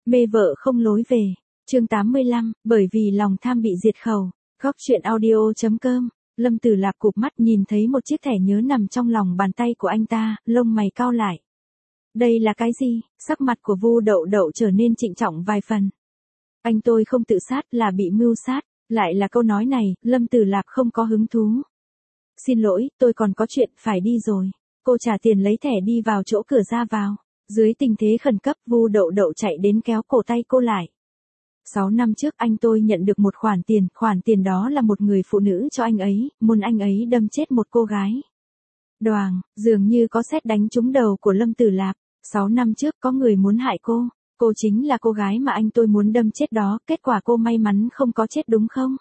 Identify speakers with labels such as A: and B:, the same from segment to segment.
A: Mê vợ không lối về. Chương 85, bởi vì lòng tham bị diệt khẩu. Góc truyện audio.com. Lâm Tử Lạp cụp mắt nhìn thấy một chiếc thẻ nhớ nằm trong lòng bàn tay của anh ta, lông mày cau lại. Đây là cái gì? Sắc mặt của Vu Đậu Đậu trở nên trịnh trọng vài phần. Anh tôi không tự sát là bị mưu sát. Lại là câu nói này, Lâm Tử Lạp không có hứng thú. Xin lỗi, tôi còn có chuyện phải đi rồi. Cô trả tiền lấy thẻ đi vào chỗ cửa ra vào. Dưới tình thế khẩn cấp, Vu Đậu Đậu chạy đến kéo cổ tay cô lại. 6 năm trước anh tôi nhận được một khoản tiền đó là một người phụ nữ cho anh ấy, muốn anh ấy đâm chết một cô gái. Đoàng, dường như có sét đánh trúng đầu của Lâm Tử Lạp. 6 năm trước có người muốn hại cô chính là cô gái mà anh tôi muốn đâm chết đó, kết quả cô may mắn không có chết đúng không?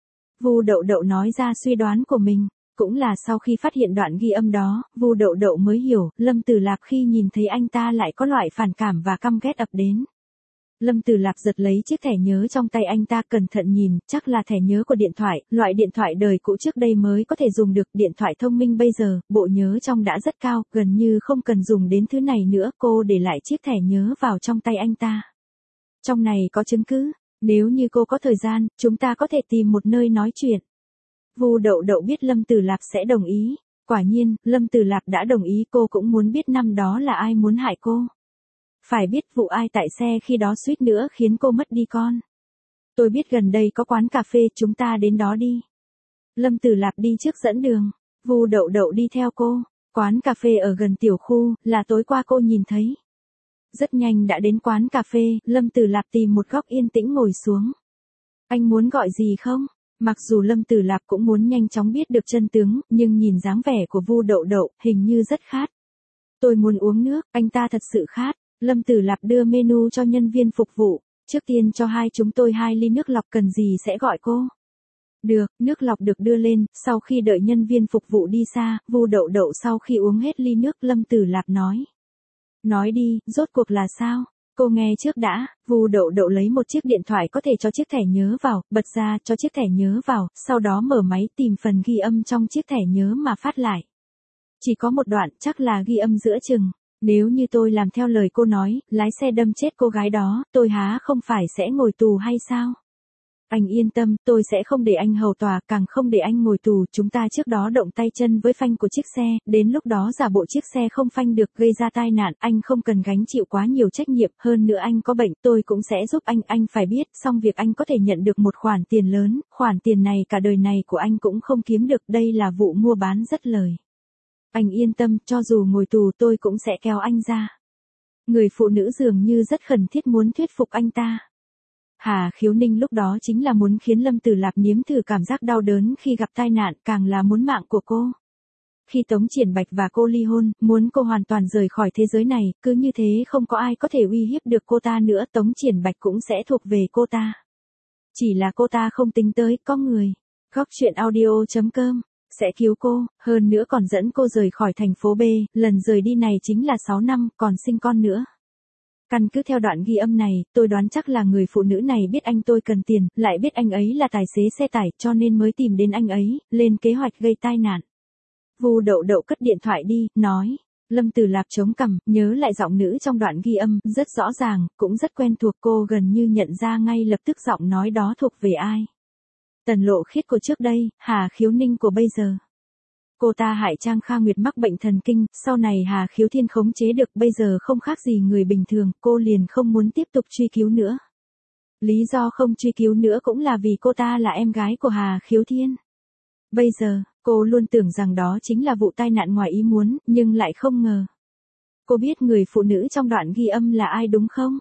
A: Vu Đậu Đậu nói ra suy đoán của mình. Cũng là sau khi phát hiện đoạn ghi âm đó, Vu Đậu Đậu mới hiểu, Lâm Tử Lạp khi nhìn thấy anh ta lại có loại phản cảm và căm ghét ập đến. Lâm Tử Lạp giật lấy chiếc thẻ nhớ trong tay anh ta cẩn thận nhìn, chắc là thẻ nhớ của điện thoại, loại điện thoại đời cũ trước đây mới có thể dùng được, điện thoại thông minh bây giờ, bộ nhớ trong đã rất cao, gần như không cần dùng đến thứ này nữa, cô để lại chiếc thẻ nhớ vào trong tay anh ta. Trong này có chứng cứ, nếu như cô có thời gian, chúng ta có thể tìm một nơi nói chuyện. Vu Đậu Đậu biết Lâm Tử Lạp sẽ đồng ý, quả nhiên, Lâm Tử Lạp đã đồng ý, cô cũng muốn biết năm đó là ai muốn hại cô. Phải biết vụ ai tại xe khi đó suýt nữa khiến cô mất đi con. Tôi biết gần đây có quán cà phê, chúng ta đến đó đi. Lâm Tử Lạp đi trước dẫn đường, Vu Đậu Đậu đi theo cô, quán cà phê ở gần tiểu khu, là tối qua cô nhìn thấy. Rất nhanh đã đến quán cà phê, Lâm Tử Lạp tìm một góc yên tĩnh ngồi xuống. Anh muốn gọi gì không? Mặc dù Lâm Tử Lạp cũng muốn nhanh chóng biết được chân tướng, nhưng nhìn dáng vẻ của Vu Đậu Đậu, hình như rất khát. Tôi muốn uống nước, anh ta thật sự khát. Lâm Tử Lạp đưa menu cho nhân viên phục vụ, trước tiên cho chúng tôi 2 ly nước lọc, cần gì sẽ gọi cô. Được, nước lọc được đưa lên, sau khi đợi nhân viên phục vụ đi xa, Vu Đậu Đậu sau khi uống hết ly nước, Lâm Tử Lạp nói. Nói đi, rốt cuộc là sao? Cô nghe trước đã. Vu Đậu Đậu lấy một chiếc điện thoại có thể cho chiếc thẻ nhớ vào, bật ra cho chiếc thẻ nhớ vào, sau đó mở máy tìm phần ghi âm trong chiếc thẻ nhớ mà phát lại. Chỉ có một đoạn, chắc là ghi âm giữa chừng. Nếu như tôi làm theo lời cô nói, lái xe đâm chết cô gái đó, tôi há không phải sẽ ngồi tù hay sao? Anh yên tâm, tôi sẽ không để anh hầu tòa, càng không để anh ngồi tù, chúng ta trước đó động tay chân với phanh của chiếc xe, đến lúc đó giả bộ chiếc xe không phanh được gây ra tai nạn, anh không cần gánh chịu quá nhiều trách nhiệm, hơn nữa anh có bệnh, tôi cũng sẽ giúp anh phải biết, xong việc anh có thể nhận được một khoản tiền lớn, khoản tiền này cả đời này của anh cũng không kiếm được, đây là vụ mua bán rất lời. Anh yên tâm, cho dù ngồi tù tôi cũng sẽ kéo anh ra. Người phụ nữ dường như rất khẩn thiết muốn thuyết phục anh ta. Hà Khiếu Ninh lúc đó chính là muốn khiến Lâm Tử Lạp nếm thử cảm giác đau đớn khi gặp tai nạn, càng là muốn mạng của cô. Khi Tống Triển Bạch và cô ly hôn, muốn cô hoàn toàn rời khỏi thế giới này, cứ như thế không có ai có thể uy hiếp được cô ta nữa, Tống Triển Bạch cũng sẽ thuộc về cô ta. Chỉ là cô ta không tính tới, có người. Góc truyện audio.com sẽ cứu cô, hơn nữa còn dẫn cô rời khỏi thành phố B, lần rời đi này chính là 6 năm, còn sinh con nữa. Căn cứ theo đoạn ghi âm này, tôi đoán chắc là người phụ nữ này biết anh tôi cần tiền, lại biết anh ấy là tài xế xe tải, cho nên mới tìm đến anh ấy, lên kế hoạch gây tai nạn. Vu Đậu Đậu cất điện thoại đi, nói. Lâm Tử Lạp chống cằm, nhớ lại giọng nữ trong đoạn ghi âm, rất rõ ràng, cũng rất quen thuộc, cô gần như nhận ra ngay lập tức giọng nói đó thuộc về ai. Tần Lộ Khiết của trước đây, Hà Khiếu Ninh của bây giờ. Cô ta hại Trang Kha Nguyệt mắc bệnh thần kinh, sau này Hà Khiếu Thiên khống chế được, bây giờ không khác gì người bình thường, cô liền không muốn tiếp tục truy cứu nữa. Lý do không truy cứu nữa cũng là vì cô ta là em gái của Hà Khiếu Thiên. Bây giờ, cô luôn tưởng rằng đó chính là vụ tai nạn ngoài ý muốn, nhưng lại không ngờ. Cô biết người phụ nữ trong đoạn ghi âm là ai đúng không?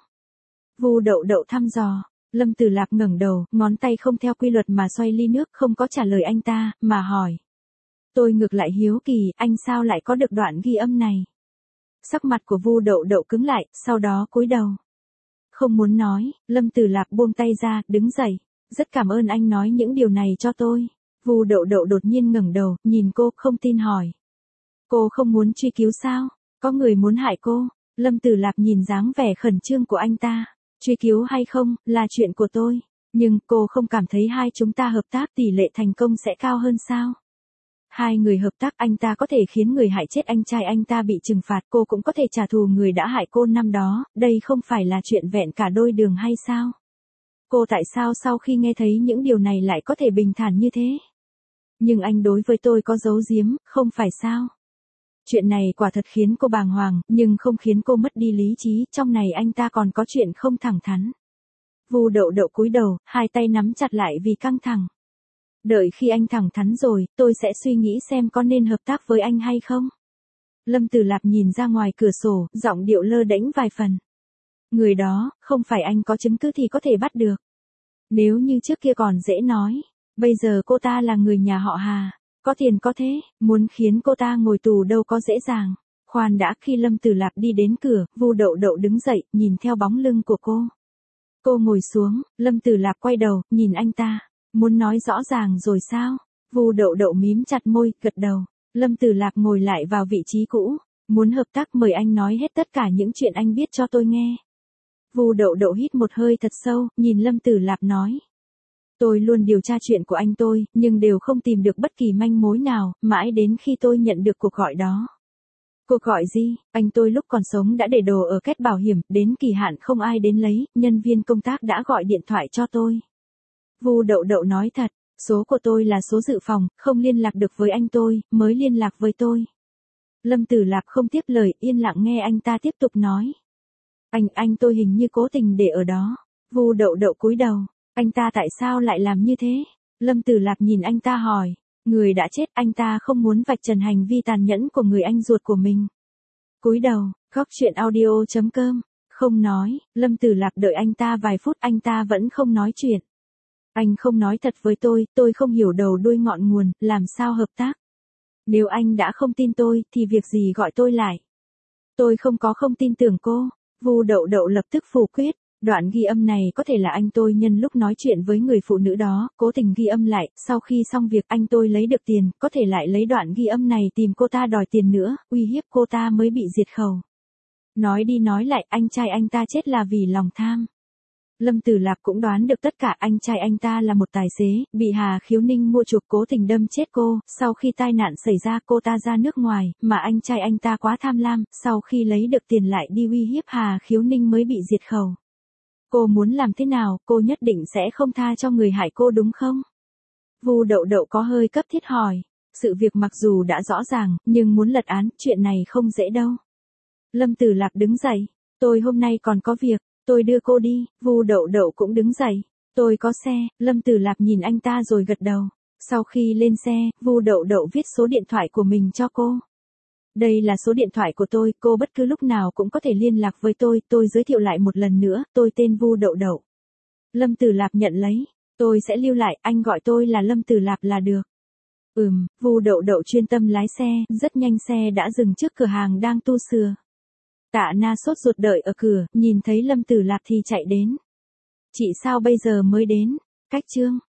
A: Vu Đậu Đậu thăm dò. Lâm Tử Lạp ngẩng đầu, ngón tay không theo quy luật mà xoay ly nước, không có trả lời anh ta, mà hỏi. Tôi ngược lại hiếu kỳ, anh sao lại có được đoạn ghi âm này? Sắc mặt của Vu Đậu Đậu cứng lại, sau đó cúi đầu. Không muốn nói, Lâm Tử Lạp buông tay ra, đứng dậy. Rất cảm ơn anh nói những điều này cho tôi. Vu Đậu Đậu đột nhiên ngẩng đầu, nhìn cô, không tin hỏi. Cô không muốn truy cứu sao? Có người muốn hại cô? Lâm Tử Lạp nhìn dáng vẻ khẩn trương của anh ta. Truy cứu hay không, là chuyện của tôi. Nhưng cô không cảm thấy hai chúng ta hợp tác tỷ lệ thành công sẽ cao hơn sao? Hai người hợp tác, anh ta có thể khiến người hại chết anh trai anh ta bị trừng phạt, cô cũng có thể trả thù người đã hại cô năm đó, đây không phải là chuyện vẹn cả đôi đường hay sao? Cô tại sao sau khi nghe thấy những điều này lại có thể bình thản như thế? Nhưng anh đối với tôi có giấu giếm, không phải sao? Chuyện này quả thật khiến cô bàng hoàng, nhưng không khiến cô mất đi lý trí, trong này anh ta còn có chuyện không thẳng thắn. Vu Đậu Đậu cúi đầu, hai tay nắm chặt lại vì căng thẳng. Đợi khi anh thẳng thắn rồi, tôi sẽ suy nghĩ xem có nên hợp tác với anh hay không. Lâm Tử Lạp nhìn ra ngoài cửa sổ, giọng điệu lơ đễnh vài phần. Người đó, không phải anh có chứng cứ thì có thể bắt được. Nếu như trước kia còn dễ nói, bây giờ cô ta là người nhà họ Hà, có tiền có thế, muốn khiến cô ta ngồi tù đâu có dễ dàng. Khoan đã, khi Lâm Tử Lạp đi đến cửa, Vu Đậu Đậu đứng dậy, nhìn theo bóng lưng của cô. Cô ngồi xuống, Lâm Tử Lạp quay đầu, nhìn anh ta. Muốn nói rõ ràng rồi sao? Vu Đậu Đậu mím chặt môi, gật đầu. Lâm Tử Lạp ngồi lại vào vị trí cũ. Muốn hợp tác mời anh nói hết tất cả những chuyện anh biết cho tôi nghe. Vu Đậu Đậu hít một hơi thật sâu, nhìn Lâm Tử Lạp nói. Tôi luôn điều tra chuyện của anh tôi, nhưng đều không tìm được bất kỳ manh mối nào, mãi đến khi tôi nhận được cuộc gọi đó. Cuộc gọi gì? Anh tôi lúc còn sống đã để đồ ở két bảo hiểm, đến kỳ hạn không ai đến lấy, nhân viên công tác đã gọi điện thoại cho tôi. Vu Đậu Đậu nói thật, số của tôi là số dự phòng, không liên lạc được với anh tôi, mới liên lạc với tôi. Lâm Tử Lạp không tiếp lời, yên lặng nghe anh ta tiếp tục nói. Anh tôi hình như cố tình để ở đó. Vu Đậu Đậu cúi đầu, anh ta tại sao lại làm như thế? Lâm Tử Lạp nhìn anh ta hỏi, người đã chết, anh ta không muốn vạch trần hành vi tàn nhẫn của người anh ruột của mình. Cúi đầu, Góc Chuyện Audio.com, không nói, Lâm Tử Lạp đợi anh ta vài phút, anh ta vẫn không nói chuyện. Anh không nói thật với tôi không hiểu đầu đuôi ngọn nguồn, làm sao hợp tác? Nếu anh đã không tin tôi, thì việc gì gọi tôi lại? Tôi không tin tưởng cô. Vu Đậu Đậu lập tức phủ quyết. Đoạn ghi âm này có thể là anh tôi nhân lúc nói chuyện với người phụ nữ đó, cố tình ghi âm lại, sau khi xong việc anh tôi lấy được tiền, có thể lại lấy đoạn ghi âm này tìm cô ta đòi tiền nữa, uy hiếp cô ta mới bị diệt khẩu. Nói đi nói lại, anh trai anh ta chết là vì lòng tham. Lâm Tử Lạp cũng đoán được tất cả, anh trai anh ta là một tài xế, bị Hà Khiếu Ninh mua chuộc cố tình đâm chết cô, sau khi tai nạn xảy ra cô ta ra nước ngoài, mà anh trai anh ta quá tham lam, sau khi lấy được tiền lại đi uy hiếp Hà Khiếu Ninh mới bị diệt khẩu. Cô muốn làm thế nào, cô nhất định sẽ không tha cho người hại cô đúng không? Vu Đậu Đậu có hơi cấp thiết hỏi. Sự việc mặc dù đã rõ ràng, nhưng muốn lật án, chuyện này không dễ đâu. Lâm Tử Lạp đứng dậy. Tôi hôm nay còn có việc, tôi đưa cô đi. Vu Đậu Đậu cũng đứng dậy. Tôi có xe. Lâm Tử Lạp nhìn anh ta rồi gật đầu. Sau khi lên xe, Vu Đậu Đậu viết số điện thoại của mình cho cô. Đây là số điện thoại của tôi, cô bất cứ lúc nào cũng có thể liên lạc với tôi giới thiệu lại một lần nữa, tôi tên Vu Đậu Đậu. Lâm Tử Lạp nhận lấy, tôi sẽ lưu lại, anh gọi tôi là Lâm Tử Lạp là được. Vu Đậu Đậu chuyên tâm lái xe, rất nhanh xe đã dừng trước cửa hàng đang tu sửa. Tạ Na sốt ruột đợi ở cửa, nhìn thấy Lâm Tử Lạp thì chạy đến. Chị sao bây giờ mới đến? Cách chương.